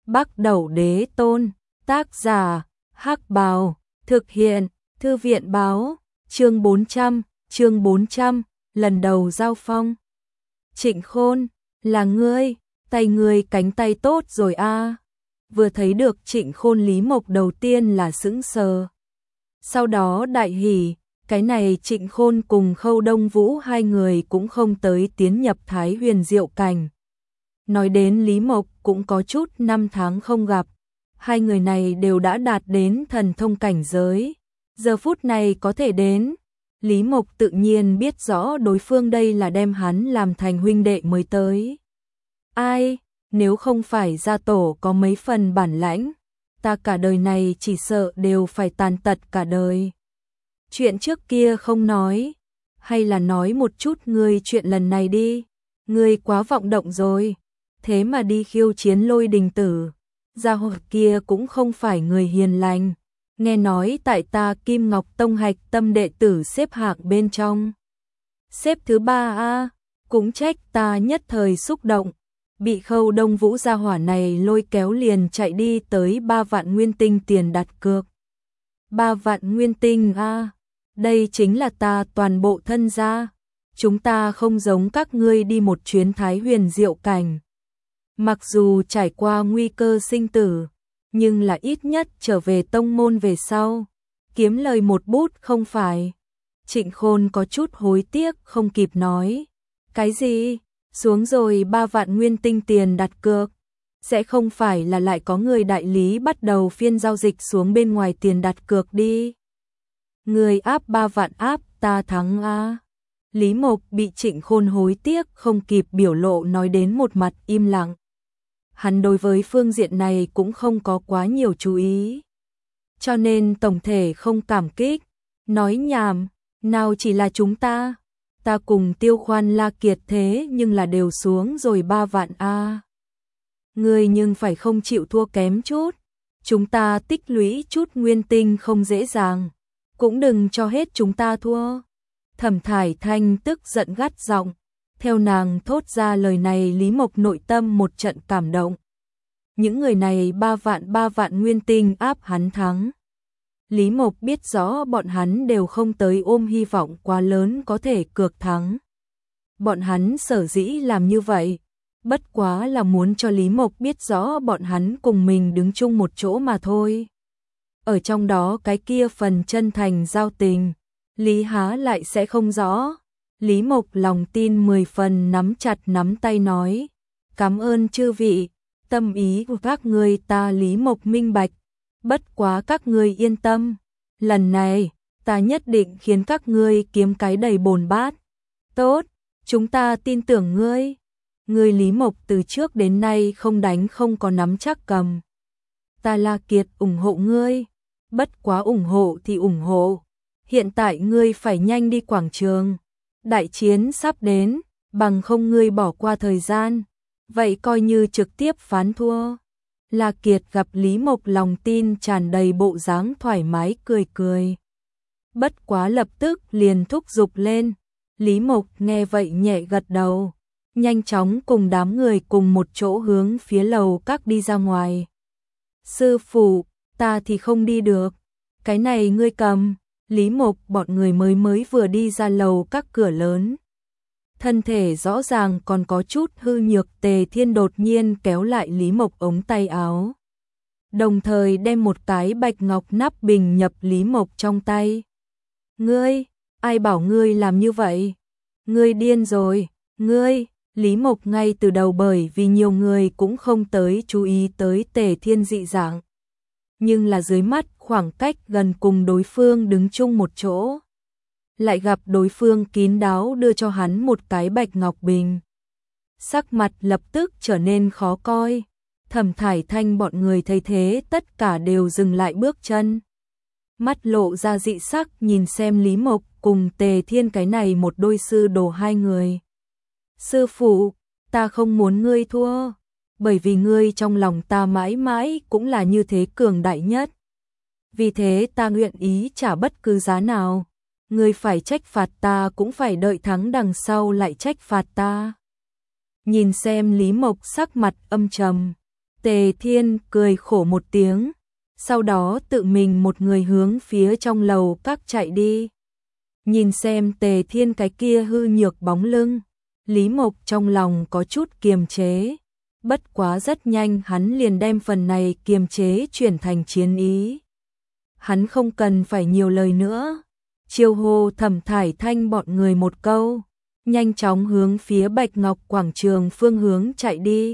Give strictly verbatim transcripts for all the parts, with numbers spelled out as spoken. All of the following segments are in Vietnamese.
Bắc Đẩu Đế Tôn, tác giả, Hắc Bào, thực hiện, Thư viện báo, chương bốn trăm, chương bốn trăm, lần đầu giao phong. Trịnh Khôn, là ngươi, tay ngươi cánh tay tốt rồi a. Vừa thấy được Trịnh Khôn, Lý Mộc đầu tiên là sững sờ. Sau đó đại hỉ, cái này Trịnh Khôn cùng Khâu Đông Vũ hai người cũng không tới tiến nhập Thái Huyền Diệu Cảnh. Nói đến Lý Mộc cũng có chút năm tháng không gặp, hai người này đều đã đạt đến thần thông cảnh giới. Giờ phút này có thể đến, Lý Mộc tự nhiên biết rõ đối phương đây là đem hắn làm thành huynh đệ mới tới. Ai, nếu không phải gia tổ có mấy phần bản lãnh, ta cả đời này chỉ sợ đều phải tàn tật cả đời. Chuyện trước kia không nói, hay là nói một chút ngươi chuyện lần này đi, ngươi quá vọng động rồi, thế mà đi khiêu chiến Lôi Đình Tử, gia hỏa kia cũng không phải người hiền lành, nghe nói tại ta Kim Ngọc Tông hạch tâm đệ tử xếp hạng bên trong. Xếp thứ ba a, cũng trách ta nhất thời xúc động, bị Khâu Đông Vũ gia hỏa này lôi kéo liền chạy đi tới ba vạn nguyên tinh tiền đặt cược. Ba vạn nguyên tinh a, đây chính là ta toàn bộ thân gia, chúng ta không giống các ngươi đi một chuyến Thái Huyền Diệu Cảnh. Mặc dù trải qua nguy cơ sinh tử, nhưng là ít nhất trở về tông môn về sau, kiếm lời một bút không phải. Trịnh Khôn có chút hối tiếc không kịp nói. Cái gì? Xuống rồi ba vạn nguyên tinh tiền đặt cược. Sẽ không phải là lại có người đại lý bắt đầu phiên giao dịch xuống bên ngoài tiền đặt cược đi. Người áp ba vạn áp ta thắng a. Lý Mộc bị Trịnh Khôn hối tiếc không kịp biểu lộ nói đến một mặt im lặng. Hắn đối với phương diện này cũng không có quá nhiều chú ý, cho nên tổng thể không cảm kích. Nói nhảm, nào chỉ là chúng ta, ta cùng Tiêu Khoan La Kiệt thế nhưng là đều xuống rồi ba vạn a. Ngươi nhưng phải không chịu thua kém chút, chúng ta tích lũy chút nguyên tinh không dễ dàng, cũng đừng cho hết chúng ta thua. Thẩm Thải Thanh tức giận gắt giọng. Theo nàng thốt ra lời này, Lý Mộc nội tâm một trận cảm động. Những người này ba vạn ba vạn nguyên tinh áp hắn thắng. Lý Mộc biết rõ bọn hắn đều không tới ôm hy vọng quá lớn có thể cược thắng. Bọn hắn sở dĩ làm như vậy, bất quá là muốn cho Lý Mộc biết rõ bọn hắn cùng mình đứng chung một chỗ mà thôi. Ở trong đó cái kia phần chân thành giao tình, Lý há lại sẽ không rõ. Lý Mộc lòng tin mười phần nắm chặt nắm tay nói, cảm ơn chư vị, tâm ý của các ngươi ta Lý Mộc minh bạch, bất quá các ngươi yên tâm, lần này ta nhất định khiến các ngươi kiếm cái đầy bồn bát. Tốt, chúng ta tin tưởng ngươi. Ngươi Lý Mộc từ trước đến nay không đánh không có nắm chắc cầm. Ta La Kiệt ủng hộ ngươi, bất quá ủng hộ thì ủng hộ, hiện tại ngươi phải nhanh đi quảng trường. Đại chiến sắp đến, bằng không ngươi bỏ qua thời gian, vậy coi như trực tiếp phán thua. La Kiệt gặp Lý Mộc lòng tin tràn đầy bộ dáng thoải mái cười cười. Bất quá lập tức liền thúc giục lên. Lý Mộc nghe vậy nhẹ gật đầu, nhanh chóng cùng đám người cùng một chỗ hướng phía lầu các đi ra ngoài. Sư phụ, ta thì không đi được, cái này ngươi cầm. Lý Mộc bọn người mới mới vừa đi ra lầu các cửa lớn. Thân thể rõ ràng còn có chút hư nhược, Tề Thiên đột nhiên kéo lại Lý Mộc ống tay áo. Đồng thời đem một cái bạch ngọc nắp bình nhập Lý Mộc trong tay. Ngươi, ai bảo ngươi làm như vậy? Ngươi điên rồi, ngươi. Lý Mộc ngay từ đầu bởi vì nhiều người cũng không tới chú ý tới Tề Thiên dị dạng. Nhưng là dưới mắt khoảng cách gần cùng đối phương đứng chung một chỗ, lại gặp đối phương kín đáo đưa cho hắn một cái bạch ngọc bình. Sắc mặt lập tức trở nên khó coi. Thẩm Thải Thanh bọn người thấy thế tất cả đều dừng lại bước chân. Mắt lộ ra dị sắc nhìn xem Lý Mộc cùng Tề Thiên cái này một đôi sư đồ hai người. Sư phụ, ta không muốn ngươi thua, bởi vì ngươi trong lòng ta mãi mãi cũng là như thế cường đại nhất. Vì thế ta nguyện ý trả bất cứ giá nào. Ngươi phải trách phạt ta cũng phải đợi thắng đằng sau lại trách phạt ta. Nhìn xem Lý Mộc sắc mặt âm trầm, Tề Thiên cười khổ một tiếng, sau đó tự mình một người hướng phía trong lầu các chạy đi. Nhìn xem Tề Thiên cái kia hư nhược bóng lưng, Lý Mộc trong lòng có chút kiềm chế, bất quá rất nhanh hắn liền đem phần này kiềm chế chuyển thành chiến ý. Hắn không cần phải nhiều lời nữa, chiêu hô Thẩm Thải Thanh bọn người một câu, nhanh chóng hướng phía Bạch Ngọc Quảng Trường phương hướng chạy đi.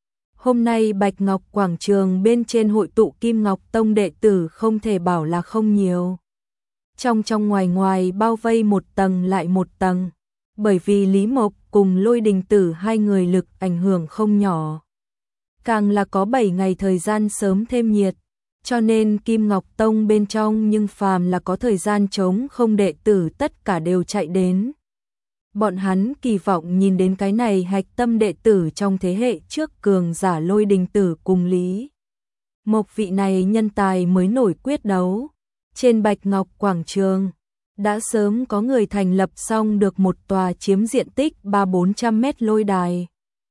Hôm nay Bạch Ngọc Quảng Trường bên trên hội tụ Kim Ngọc Tông đệ tử không thể bảo là không nhiều. Trong trong ngoài ngoài bao vây một tầng lại một tầng, bởi vì Lý Mộc cùng Lôi Đình Tử hai người lực ảnh hưởng không nhỏ. Càng là có bảy ngày thời gian sớm thêm nhiệt, cho nên Kim Ngọc Tông bên trong nhưng phàm là có thời gian trống không đệ tử tất cả đều chạy đến. Bọn hắn kỳ vọng nhìn đến cái này hạch tâm đệ tử trong thế hệ trước cường giả Lôi Đình Tử cùng Lý Mộc vị này nhân tài mới nổi quyết đấu. Trên Bạch Ngọc Quảng Trường, đã sớm có người thành lập xong được một tòa chiếm diện tích ba bốn trăm mét lôi đài.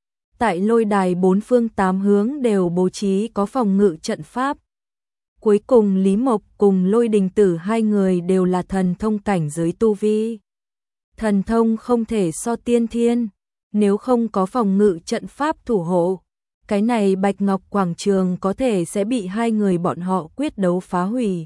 Tại lôi đài bốn phương tám hướng đều bố trí có phòng ngự trận pháp. Cuối cùng Lý Mộc cùng Lôi Đình Tử hai người đều là thần thông cảnh giới tu vi. Thần thông không thể so tiên thiên, nếu không có phòng ngự trận pháp thủ hộ, cái này Bạch Ngọc Quảng Trường có thể sẽ bị hai người bọn họ quyết đấu phá hủy.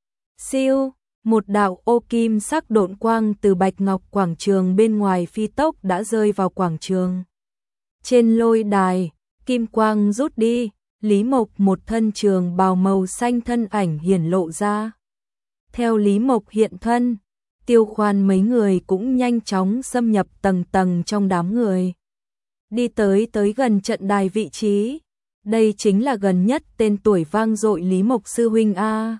Siêu, một đạo ô kim sắc độn quang từ Bạch Ngọc Quảng Trường bên ngoài phi tốc đã rơi vào quảng trường. Trên lôi đài, kim quang rút đi, Lý Mộc một thân trường bào màu xanh thân ảnh hiển lộ ra. Theo Lý Mộc hiện thân, Tiêu Khoan mấy người cũng nhanh chóng xâm nhập tầng tầng trong đám người. Đi tới tới gần trận đài vị trí, đây chính là gần nhất tên tuổi vang dội Lý Mộc sư huynh a.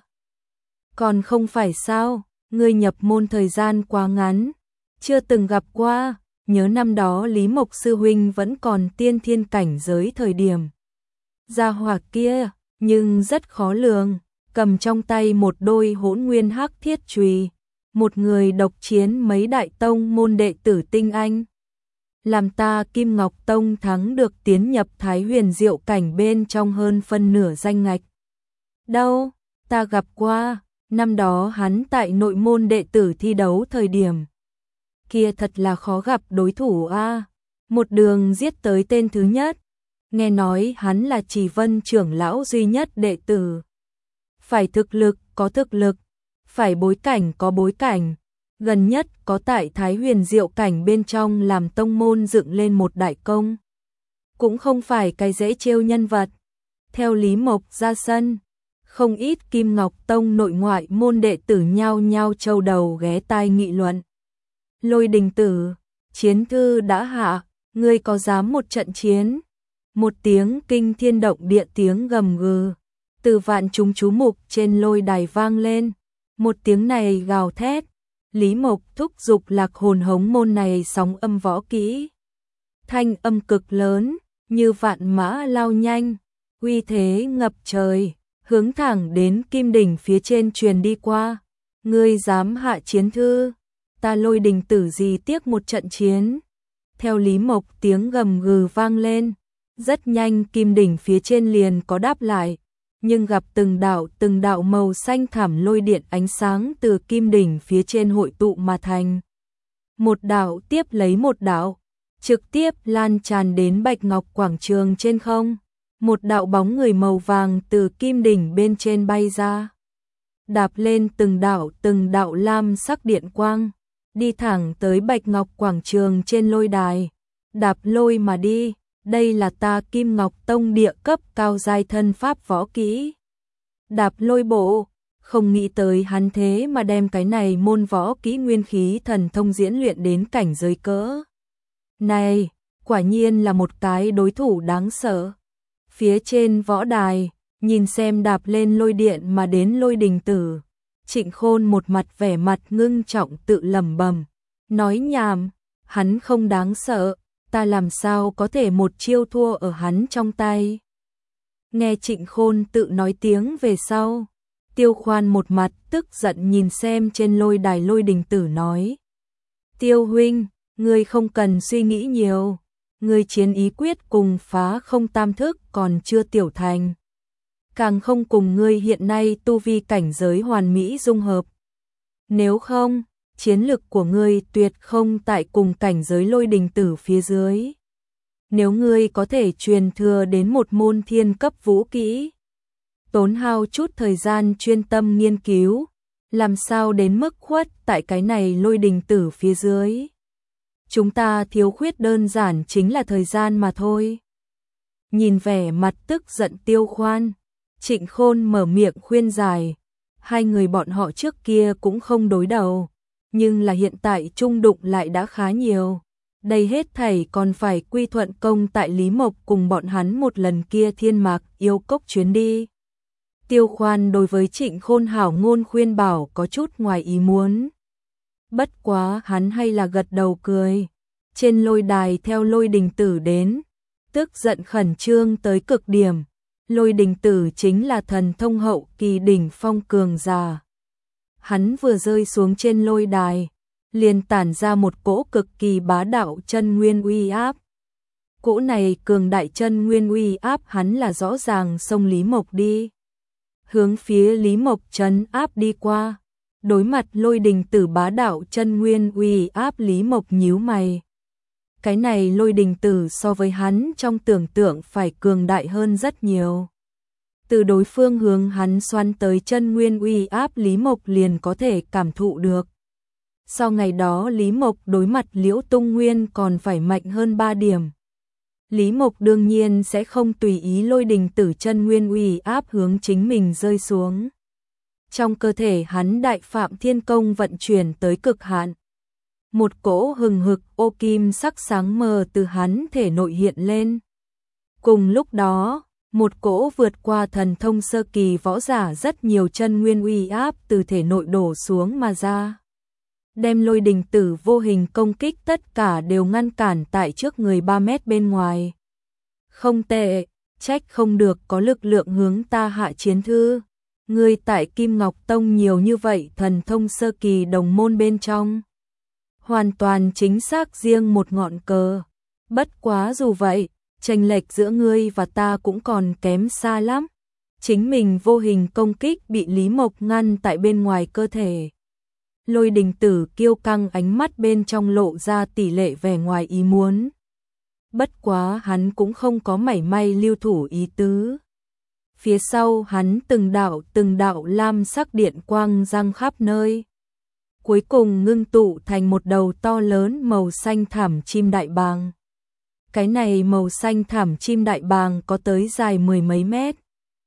Còn không phải sao, ngươi nhập môn thời gian quá ngắn, chưa từng gặp qua, nhớ năm đó Lý Mộc sư huynh vẫn còn tiên thiên cảnh giới thời điểm. Gia hỏa kia, nhưng rất khó lường, cầm trong tay một đôi hỗn nguyên hắc thiết chùy, một người độc chiến mấy đại tông môn đệ tử tinh anh. Làm ta Kim Ngọc Tông thắng được tiến nhập Thái Huyền Diệu cảnh bên trong hơn phân nửa danh ngạch. Đâu, ta gặp qua, năm đó hắn tại nội môn đệ tử thi đấu thời điểm. Kia thật là khó gặp đối thủ a, một đường giết tới tên thứ nhất. Nghe nói hắn là Chỉ Vân trưởng lão duy nhất đệ tử. Phải thực lực có thực lực, phải bối cảnh có bối cảnh, gần nhất có tại Thái Huyền Diệu cảnh bên trong làm tông môn dựng lên một đại công. Cũng không phải cái dễ trêu nhân vật. Theo Lý Mộc ra sân, không ít Kim Ngọc Tông nội ngoại môn đệ tử nhao nhao châu đầu ghé tai nghị luận. Lôi Đình Tử, chiến thư đã hạ, ngươi có dám một trận chiến? Một tiếng kinh thiên động địa tiếng gầm gừ, từ vạn chúng chú mục trên lôi đài vang lên. Một tiếng này gào thét, Lý Mộc thúc giục Lạc Hồn Hống môn này sóng âm võ kỹ. Thanh âm cực lớn, như vạn mã lao nhanh, uy thế ngập trời, hướng thẳng đến kim đỉnh phía trên truyền đi qua. Ngươi dám hạ chiến thư, ta Lôi Đình Tử gì tiếc một trận chiến. Theo Lý Mộc tiếng gầm gừ vang lên, rất nhanh kim đỉnh phía trên liền có đáp lại, nhưng gặp từng đạo từng đạo màu xanh thẳm lôi điện ánh sáng từ kim đỉnh phía trên hội tụ mà thành. Một đạo tiếp lấy một đạo, trực tiếp lan tràn đến Bạch Ngọc Quảng Trường trên không. Một đạo bóng người màu vàng từ kim đỉnh bên trên bay ra, đạp lên từng đạo từng đạo lam sắc điện quang, đi thẳng tới Bạch Ngọc Quảng Trường trên lôi đài, đạp lôi mà đi. Đây là ta Kim Ngọc Tông địa cấp cao giai thân pháp võ kỹ. Đạp lôi bộ, không nghĩ tới hắn thế mà đem cái này môn võ kỹ nguyên khí thần thông diễn luyện đến cảnh giới cỡ. Này, quả nhiên là một cái đối thủ đáng sợ. Phía trên võ đài, nhìn xem đạp lên lôi điện mà đến Lôi Đình Tử. Trịnh Khôn một mặt vẻ mặt ngưng trọng tự lẩm bẩm, nói nhảm, hắn không đáng sợ. Ta làm sao có thể một chiêu thua ở hắn trong tay. Nghe Trịnh Khôn tự nói tiếng về sau, Tiêu Khoan một mặt tức giận nhìn xem trên lôi đài Lôi Đình Tử nói. Tiêu huynh, ngươi không cần suy nghĩ nhiều, Ngươi chiến ý quyết cùng phá không tam thức còn chưa tiểu thành. Càng không cùng ngươi hiện nay tu vi cảnh giới hoàn mỹ dung hợp. Nếu không, chiến lực của ngươi tuyệt không tại cùng cảnh giới Lôi Đình Tử phía dưới. Nếu ngươi có thể truyền thừa đến một môn thiên cấp vũ kỹ, tốn hao chút thời gian chuyên tâm nghiên cứu, làm sao đến mức khuất tại cái này Lôi Đình Tử phía dưới. Chúng ta thiếu khuyết đơn giản chính là thời gian mà thôi. Nhìn vẻ mặt tức giận Tiêu Khoan, Trịnh Khôn mở miệng khuyên giải. Hai người bọn họ trước kia cũng không đối đầu, nhưng là hiện tại chung đụng lại đã khá nhiều. Đây hết thảy còn phải quy thuận công tại Lý Mộc cùng bọn hắn một lần kia thiên mạc yêu cốc chuyến đi. Tiêu Khoan đối với Trịnh Khôn hảo ngôn khuyên bảo có chút ngoài ý muốn. Bất quá hắn hay là gật đầu cười. Trên lôi đài theo Lôi Đình Tử đến, tức giận khẩn trương tới cực điểm. Lôi Đình Tử chính là thần thông hậu kỳ đỉnh phong cường giả. Hắn vừa rơi xuống trên lôi đài, liền tản ra một cỗ cực kỳ bá đạo chân nguyên uy áp. Cỗ này cường đại chân nguyên uy áp hắn là rõ ràng xông Lý Mộc đi. Hướng phía Lý Mộc trấn áp đi qua. Đối mặt Lôi Đình Tử bá đạo chân nguyên uy áp, Lý Mộc nhíu mày. Cái này Lôi Đình Tử so với hắn trong tưởng tượng phải cường đại hơn rất nhiều. Từ đối phương hướng hắn xoắn tới chân nguyên uy áp, Lý Mộc liền có thể cảm thụ được. Sau ngày đó Lý Mộc đối mặt Liễu Tung Nguyên còn phải mạnh hơn ba điểm. Lý Mộc đương nhiên sẽ không tùy ý Lôi Đình Tử chân nguyên uy áp hướng chính mình rơi xuống. Trong cơ thể hắn Đại Phạm Thiên Công vận chuyển tới cực hạn. Một cỗ hừng hực ô kim sắc sáng mờ từ hắn thể nội hiện lên. Cùng lúc đó, một cỗ vượt qua thần thông sơ kỳ võ giả rất nhiều chân nguyên uy áp từ thể nội đổ xuống mà ra. Đem Lôi Đình Tử vô hình công kích tất cả đều ngăn cản tại trước người ba mét bên ngoài. Không tệ, trách không được có lực lượng hướng ta hạ chiến thư. Ngươi tại Kim Ngọc Tông nhiều như vậy thần thông sơ kỳ đồng môn bên trong. Hoàn toàn chính xác riêng một ngọn cờ. Bất quá dù vậy, chênh lệch giữa ngươi và ta cũng còn kém xa lắm. Chính mình vô hình công kích bị Lý Mộc ngăn tại bên ngoài cơ thể. Lôi Đình Tử kiêu căng ánh mắt bên trong lộ ra tỷ lệ vẻ ngoài ý muốn. Bất quá hắn cũng không có mảy may lưu thủ ý tứ. Phía sau hắn từng đạo từng đạo lam sắc điện quang giăng khắp nơi. Cuối cùng ngưng tụ thành một đầu to lớn màu xanh thảm chim đại bàng. Cái này màu xanh thảm chim đại bàng có tới dài mười mấy mét.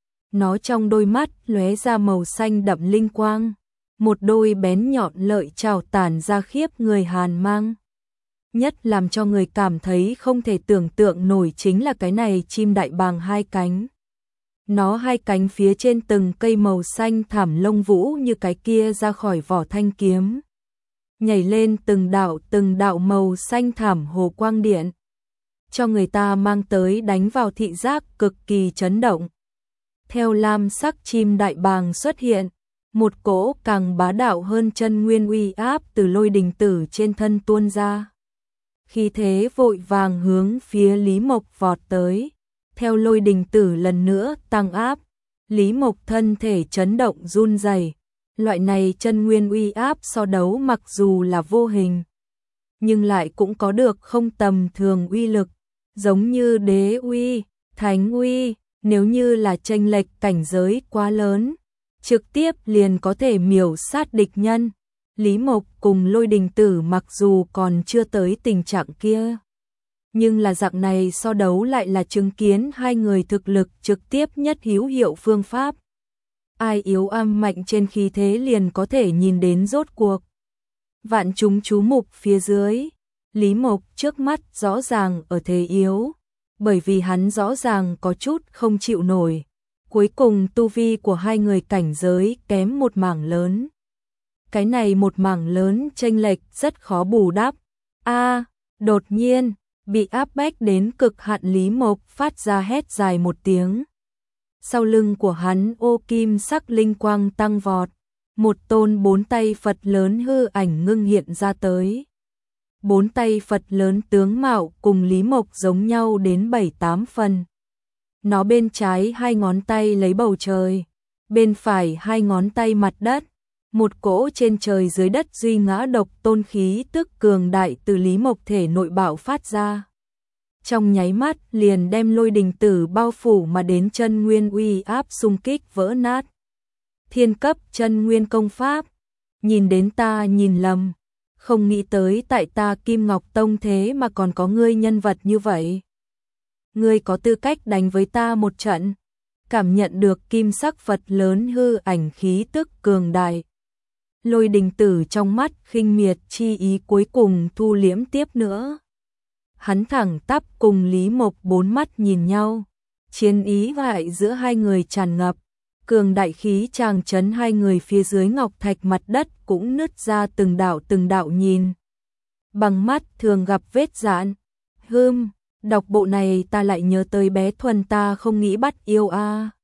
Nó trong đôi mắt lóe ra màu xanh đậm linh quang. Một đôi bén nhọn lợi chảo tản ra khiếp người hàn mang. Nhất làm cho người cảm thấy không thể tưởng tượng nổi chính là cái này chim đại bàng hai cánh. Nó hai cánh phía trên từng cây màu xanh thảm lông vũ như cái kia ra khỏi vỏ thanh kiếm. Nhảy lên từng đạo từng đạo màu xanh thảm hồ quang điện. Cho người ta mang tới đánh vào thị giác cực kỳ chấn động. Theo lam sắc chim đại bàng xuất hiện, một cỗ càng bá đạo hơn chân nguyên uy áp từ Lôi Đình Tử trên thân tuôn ra. Khí thế vội vàng hướng phía Lý Mộc vọt tới. Theo Lôi Đình Tử lần nữa tăng áp, Lý Mộc thân thể chấn động run rẩy. Loại này chân nguyên uy áp so đấu mặc dù là vô hình, nhưng lại cũng có được không tầm thường uy lực, giống như đế uy, thánh uy, nếu như là chênh lệch cảnh giới quá lớn, trực tiếp liền có thể miểu sát địch nhân. Lý Mộc cùng Lôi Đình Tử mặc dù còn chưa tới tình trạng kia, nhưng là dạng này so đấu lại là chứng kiến hai người thực lực trực tiếp nhất hữu hiệu phương pháp. Ai yếu am mạnh trên khí thế liền có thể nhìn đến rốt cuộc. Vạn chúng chú mục phía dưới, Lý Mộc trước mắt rõ ràng ở thế yếu, bởi vì hắn rõ ràng có chút không chịu nổi. Cuối cùng tu vi của hai người cảnh giới kém một mảng lớn. Cái này một mảng lớn chênh lệch rất khó bù đắp. A, đột nhiên, bị áp bách đến cực hạn, Lý Mộc phát ra hét dài một tiếng. Sau lưng của hắn ô kim sắc linh quang tăng vọt, một tôn bốn tay Phật lớn hư ảnh ngưng hiện ra tới. Bốn tay Phật lớn tướng mạo cùng Lý Mộc giống nhau đến bảy tám phần. Nó bên trái hai ngón tay lấy bầu trời, bên phải hai ngón tay mặt đất. Một cỗ trên trời dưới đất duy ngã độc tôn khí tức cường đại từ Lý Mộc thể nội bạo phát ra. Trong nháy mắt liền đem Lôi Đình Tử bao phủ mà đến chân nguyên uy áp xung kích vỡ nát. Thiên cấp chân nguyên công pháp, nhìn đến ta nhìn lầm, không nghĩ tới tại ta Kim Ngọc Tông thế mà còn có ngươi nhân vật như vậy. Ngươi có tư cách đánh với ta một trận. Cảm nhận được kim sắc Phật lớn hư ảnh khí tức cường đại. Lôi Đình Tử trong mắt khinh miệt chi ý cuối cùng thu liễm tiếp nữa. Hắn thẳng tắp cùng Lý Mộc bốn mắt nhìn nhau. Chiến ý vại giữa hai người tràn ngập. Cường đại khí tràng chấn hai người phía dưới ngọc thạch mặt đất cũng nứt ra từng đạo từng đạo nhìn. Bằng mắt thường gặp vết dạn. Hưm, đọc bộ này ta lại nhớ tới bé Thuần ta không nghĩ bắt yêu a.